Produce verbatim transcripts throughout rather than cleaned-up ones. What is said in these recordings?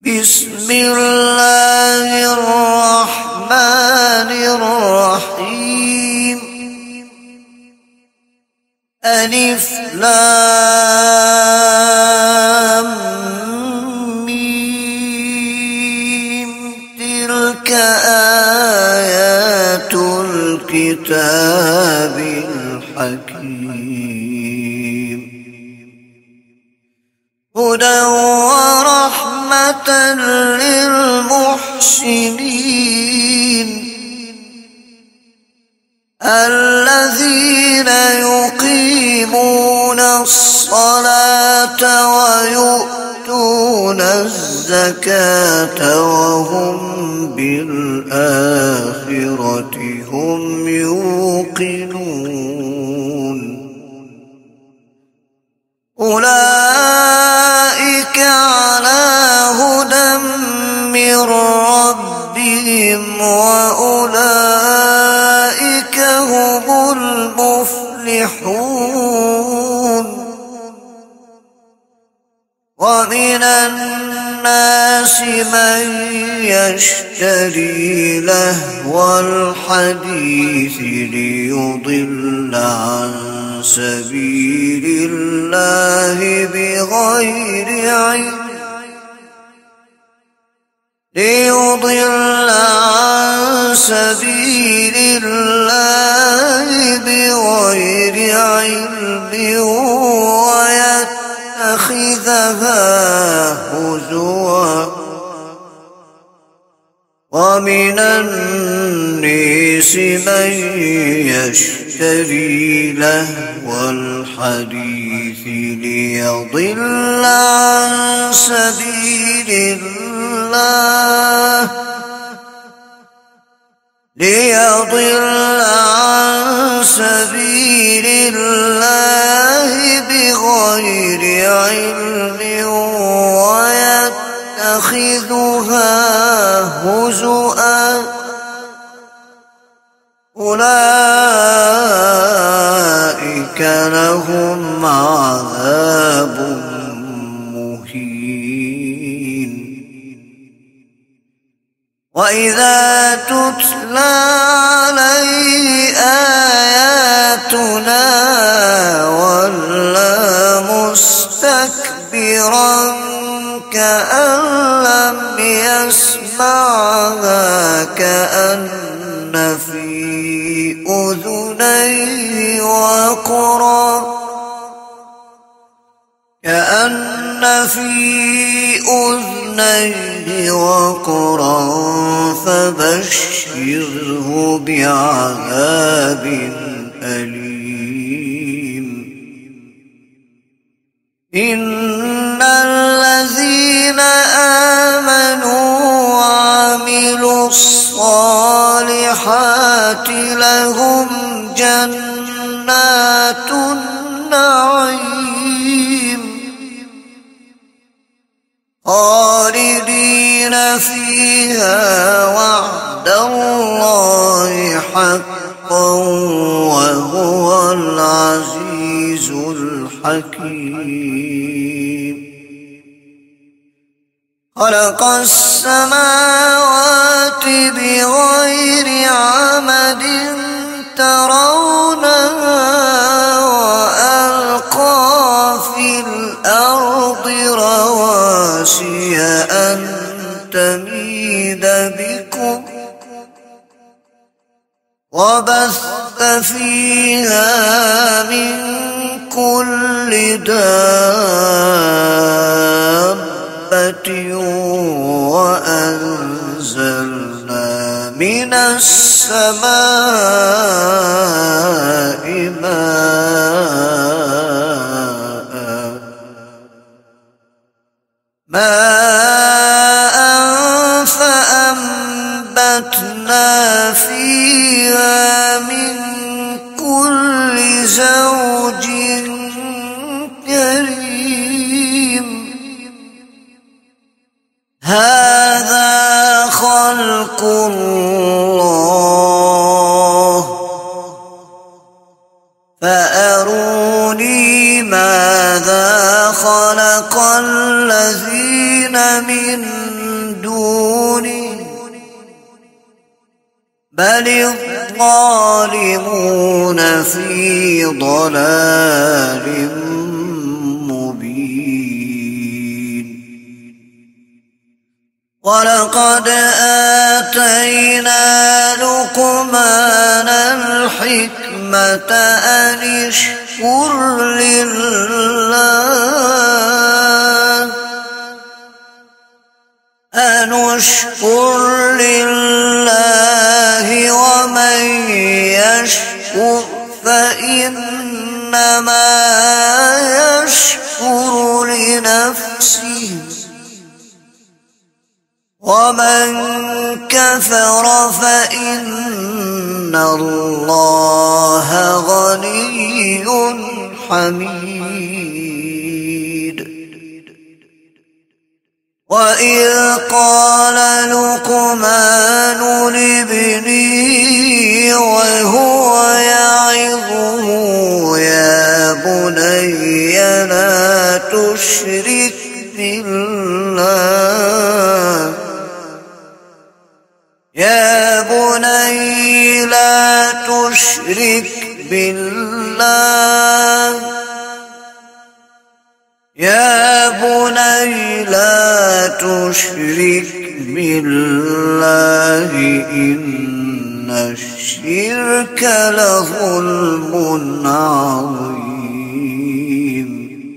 بسم الله الرحمن الرحيم. ألف لام ميم. تلك آيات الكتاب الحكيم. هدى ورحمة للمحسنين الذين يقيمون الصلاة ويؤتون الزكاة وهم بالآخرة هم يوقنون. أولئك على هدى من ربهم وأولئك هم المفلحون. ومن الناس من يشتري لهو الحديث ليضل عن سبيل الله بغير علم ليضل عن سبيل الله بغير علم ويتخذها هزوا. ومن الناس من يشتري لهو الحديث ليضل عن سبيل الله ليضل عن سبيل الله بغير علم ويتخذها هزؤا. أولئك لهم عذاب مهين. وإذا تتلى عليه آياتنا ولى مستكبرا كأن لم يسمعها كأن في أذنيه وقرا كأن في أذنيه وقرا فبشره بعذاب أليم. إن الذين آمنوا وعملوا الصالحات لهم جنات النعيم خالدين فيها وعد الله حقا وهو العزيز الحكيم. خلق السماوات بغير عمد ترونها وألقى في الأرض رواسي أن تميد بكم وبث فيها من كل دابة وأنزلنا من السماء ماء ماء فأنبتنا فيها من كل زوج كريم. هذا خلق الله فأروني ماذا خلق الذين من دونه بل الظالمون في ضلال مبين ولقد آتينا لقمان الحكمة أن اشكر لله أن اشكر لله ومن يشكر فإنما يشكر لنفسه ومن كفر فإن الله غني حميد وإذ قال لقمان لابنه وهو يعظه يا بني لا تشرك بالله يا بني لا تشرك بالله يا بني لا تشرك بالله إن الشرك لظلم عظيم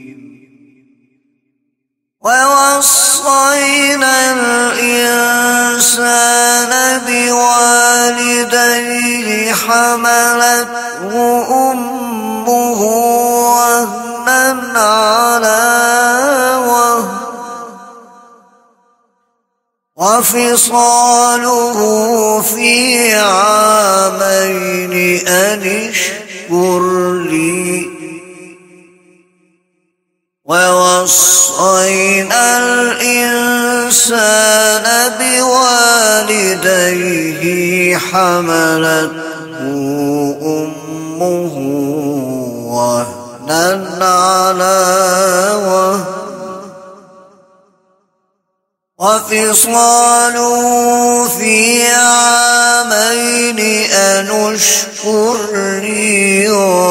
ووصينا الإنسان بوالديه حملته أمه وهنا على وهن وفصاله في عامين أن اشكر لي ووصينا الإنسان بوالديه حملته أمه وهنا على وهن وفصاله في عامين أن اشكر لي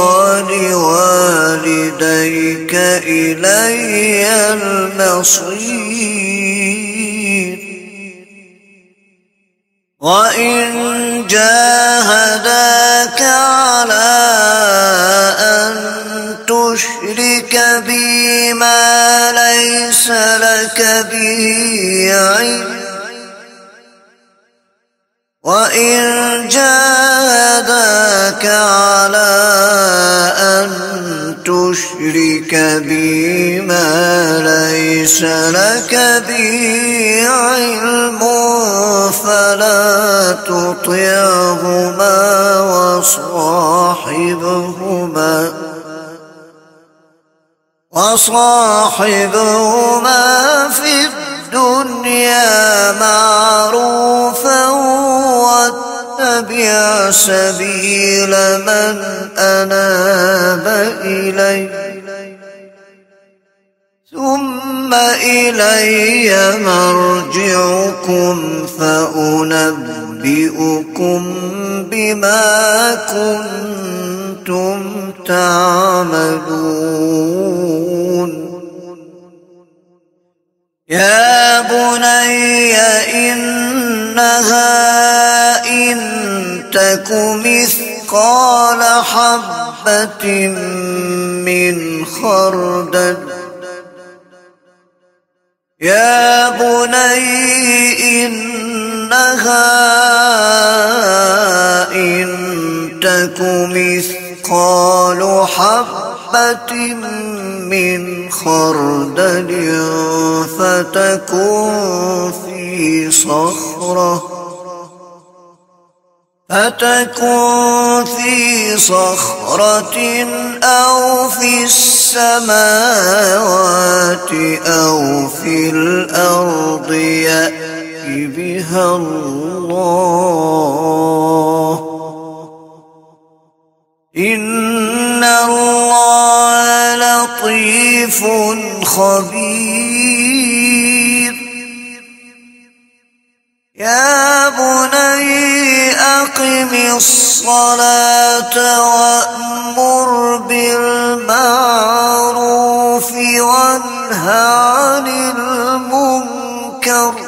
ولوالديك إلي المصير وإن جاهداك على أن تشرك بي ما ليس لك به علم وإن جاهداك على أن تشرك بي ما ليس لك به علم فلا تطعهما وصاحبهما وصاحبهما في الدنيا معروفا واتبع سبيل من أناب إلي ثم إلي مرجعكم فأنبئكم بما كنتم تعملون يا بني إنها إن تك مثقال حبة من خردل يا بني إنها إن تك مثقال حبة من خردل فتكن في صخرة فتكن في صخرة أو في السماوات أو في الأرض يأت بها الله إن الله لطيف خبير يا بني أقم الصلاة وأمر بالمعروف وانه عن المنكر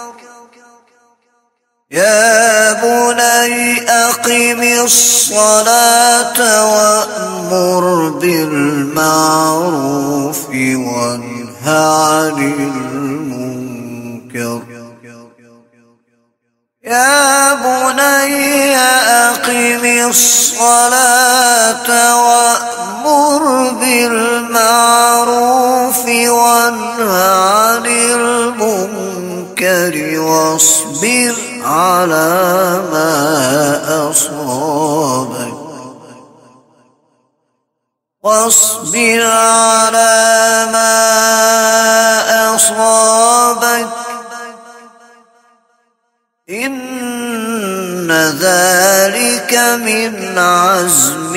يا بني أقم الصلاة وأمر بالمعروف وانه عن المنكر يا بني أقم الصلاة وأمر بالمعروف وانه عن المنكر واصبر على ما أصابك واصبر على ما أصابك إن ذلك من عزم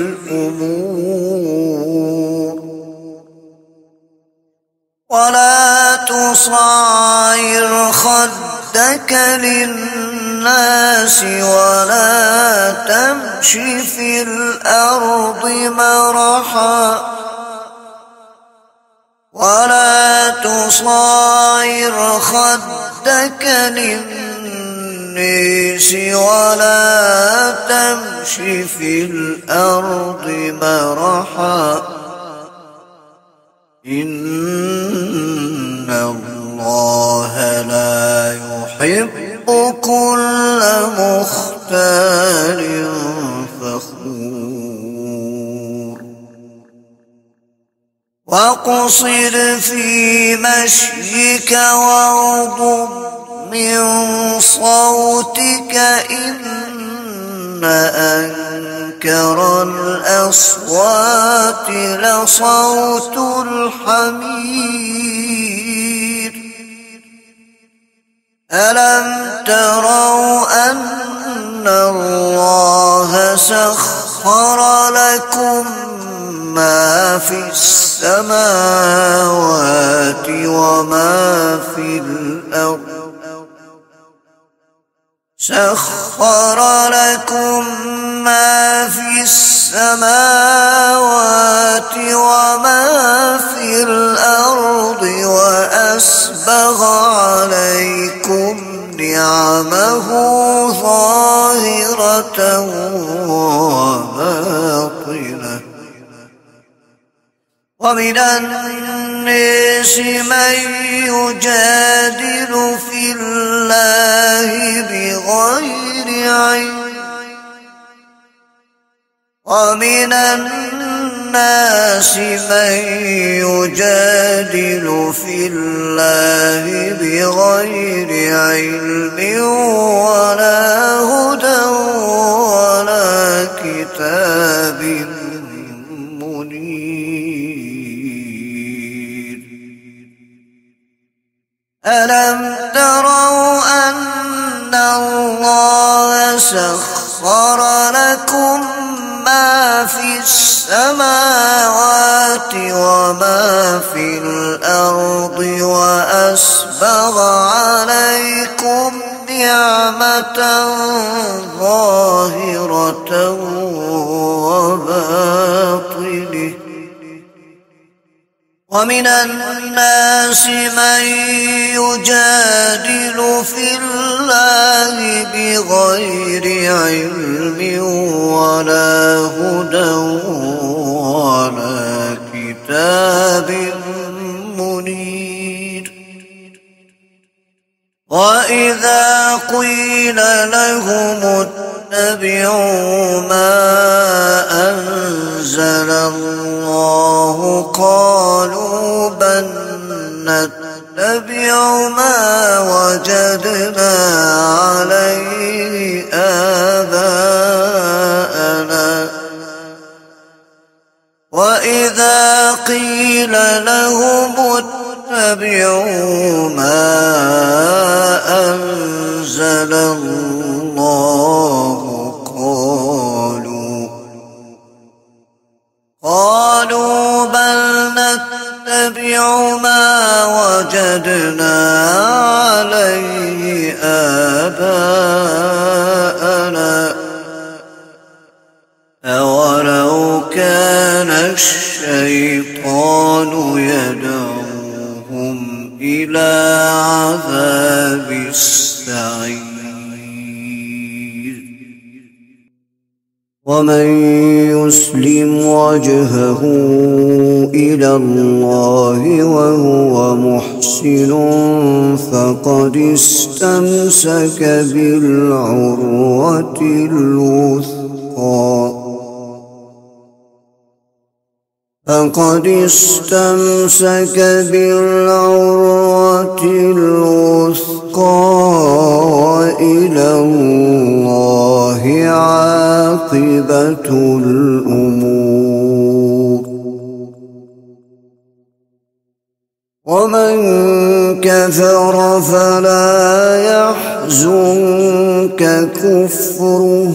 الأمور ولا تصعر خدك للناس ولا تمش في الأرض مرحا ولا تصعر خدك للناس ولا تمش في الأرض مرحا إن الله لا يحب كل مختال فخور واقصد في مشيك واغضض من صوتك إن أنكر الأصوات لصوت الحمير ألم تروا أن الله سخر لكم ما في السماوات وما في الأرض سخر لكم ما في السماوات وما في الأرض وأسبغ عليكم نعمه ظاهرة وباطنة ومن الناس من يجادل في الله بغير علم ومن الناس من يجادل في الله بغير علم ولا هدى ولا كتاب منير ألم تروا أن الله سخر لكم ما في السماوات وما في الأرض وأسبغ عليكم نعمة ظاهرة وباطنة ومن الناس من يجادل في الله بغير علم ولا هدى ولا كتاب منير وإذا قيل لهم اتبعوا ما أنزل الله قالوا بل نتبع ما وجدنا عليه آباءنا وإذا قيل لهم اتبعوا ما أنزل الله قالوا قالوا بل نتبع ما وجدنا عليه آباءنا أولو كان الشيطان يدعوهم إلى عذاب السعير ومن يسلم وجهه إلى الله وهو محسن فقد استمسك بالعروة الوثقى فقد استمسك بالعروة الوثقى وإلى الله عاقبة الأمور ومن كفر فلا يحزنك كفره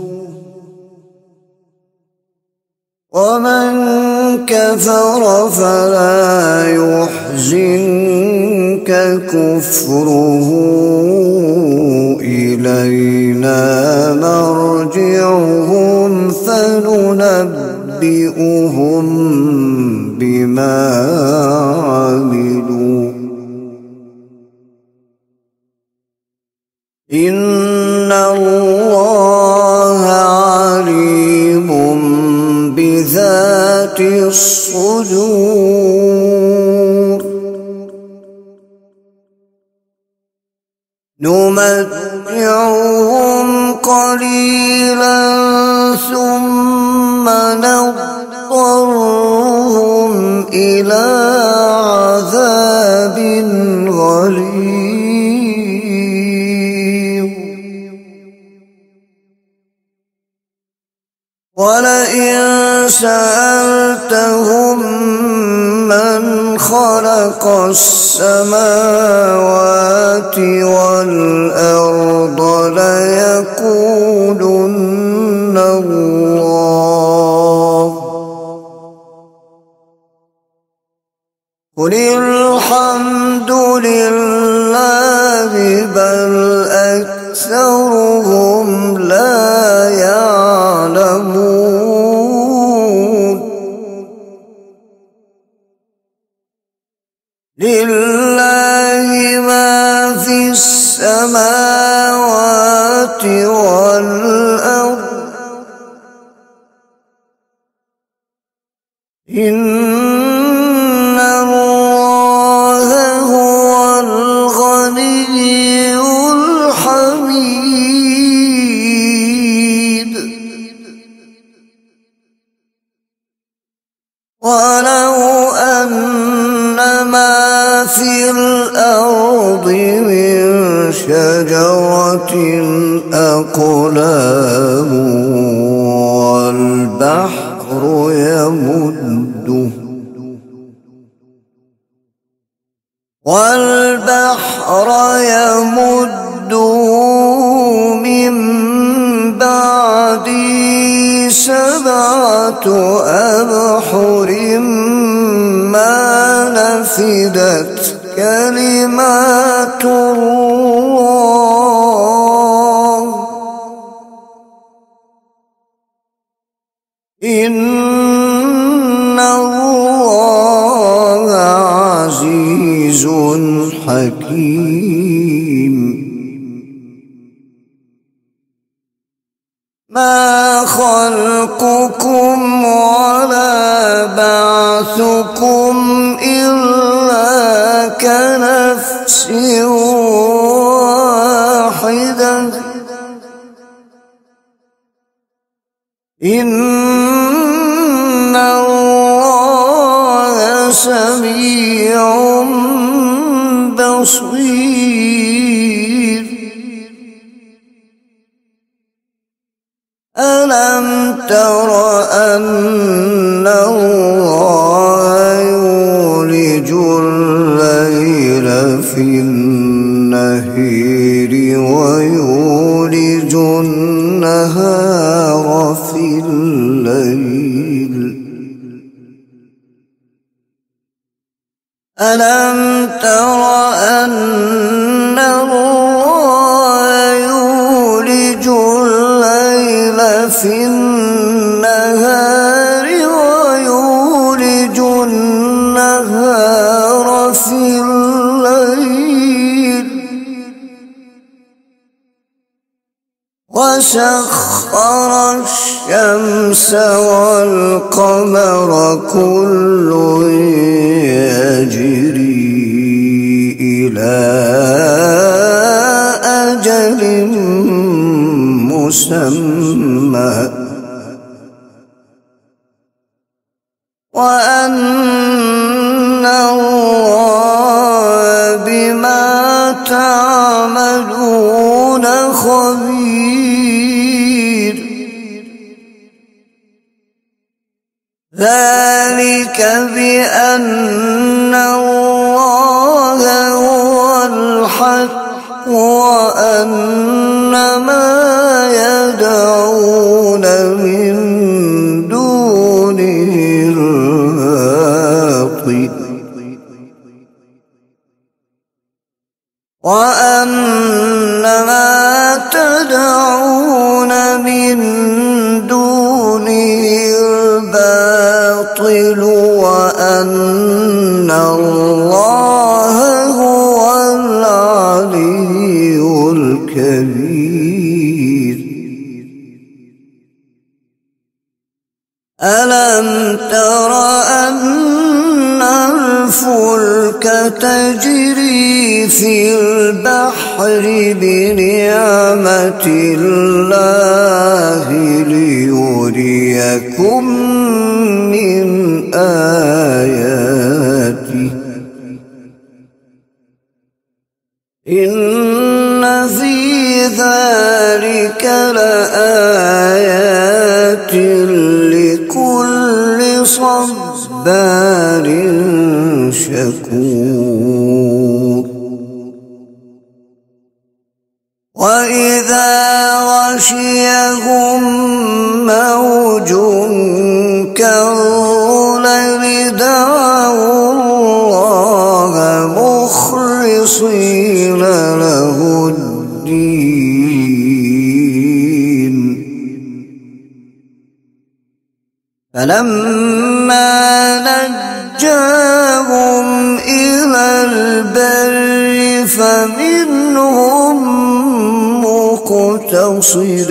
ومن كفر فلا يحزنك كفره إلينا مرجعهم فننبئهم بما عملوا إن الله عليم بذات الصدور نمتعهم قليلا ثم نضطرهم إلى عذاب غليظ ولئن سألتهم من خلق السماوات والأرض ليقولن الله قل الحمد لله بل أكثرهم لا يعلمون لله ما في السماوات والأرض إن الله هو الغني الحميد ولو أن ما في الأرض من شجرة أقلام والبحر يمده والبحر يمده من بعده سبعة أبحر ما نفدت كلمات الله إن الله عزيز حكيم ما خلقكم ولا بعثكم إلا كنفس واحدة إن الله سميع بصير ألم تر أن الله يولج الليل في النهار ويولج النهار في الليل ألم تر أن الله وسخر الشمس والقمر كل يجري إلى أجل مسمى وأن الله بما تعملون خبير. ذلك بأن الله هو الحق وأن ما يدعون من دونه الباطل وأن ما تدعون من دونه الباطل وأن الله هو العلي الكبير. ألم تر أن الفلك تجري في البحر بنعمة الله ليريكم من آياته إن في ذلك لآيات لكل صبار شكور. وإذا غشيهم موج كالظلل دعوا الله مخلصين له الدين فلما نجاهم إلى البر فمنهم مقتصد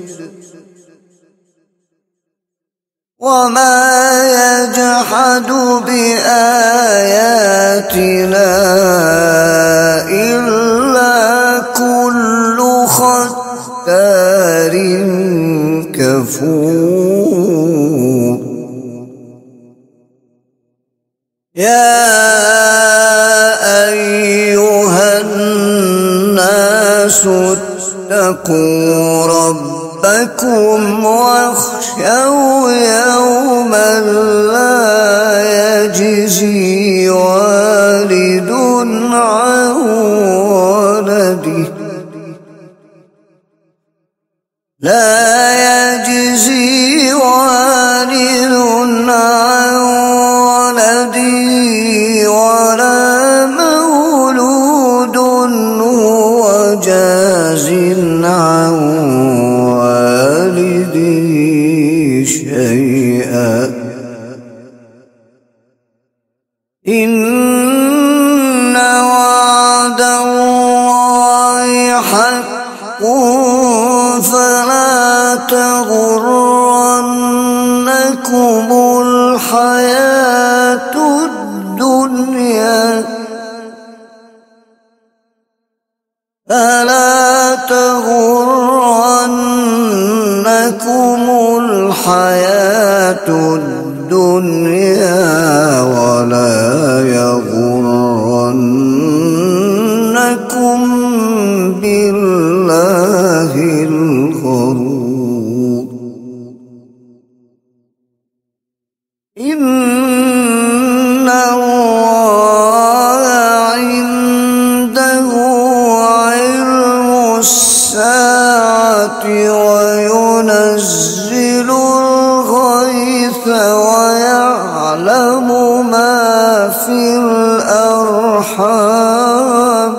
وما يجحد بآياتنا إلا كل ختار كفور. يا أيها الناس اتقوا ربكم واخشوا يوما لا يجزي والد عن ولده لا يجزي والد عن ولده ولا مولود هو جاز عن والده شيئا إن وعد الله حق فلا تغرنكم الحياة الدنيا فلا تغرنكم الحياة الدنيا ولا يغرنكم بالله الغرور. إن الله عنده علم الساعة وينزل الغيث ويعلم ما في الأرحام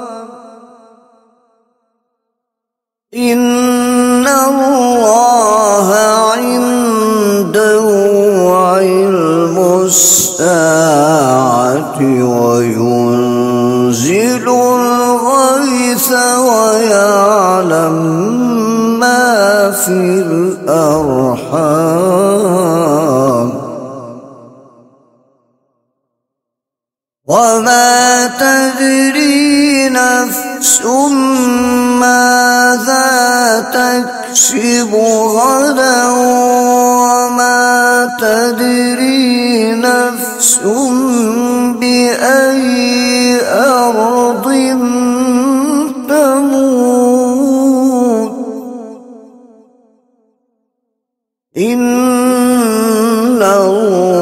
إن الله عنده علم الساعة وينزل الغيث ويعلم ما الأرحام وما تدري نفس ماذا تكسب غدا وما تدري نفس بأي أرض تموت إن الله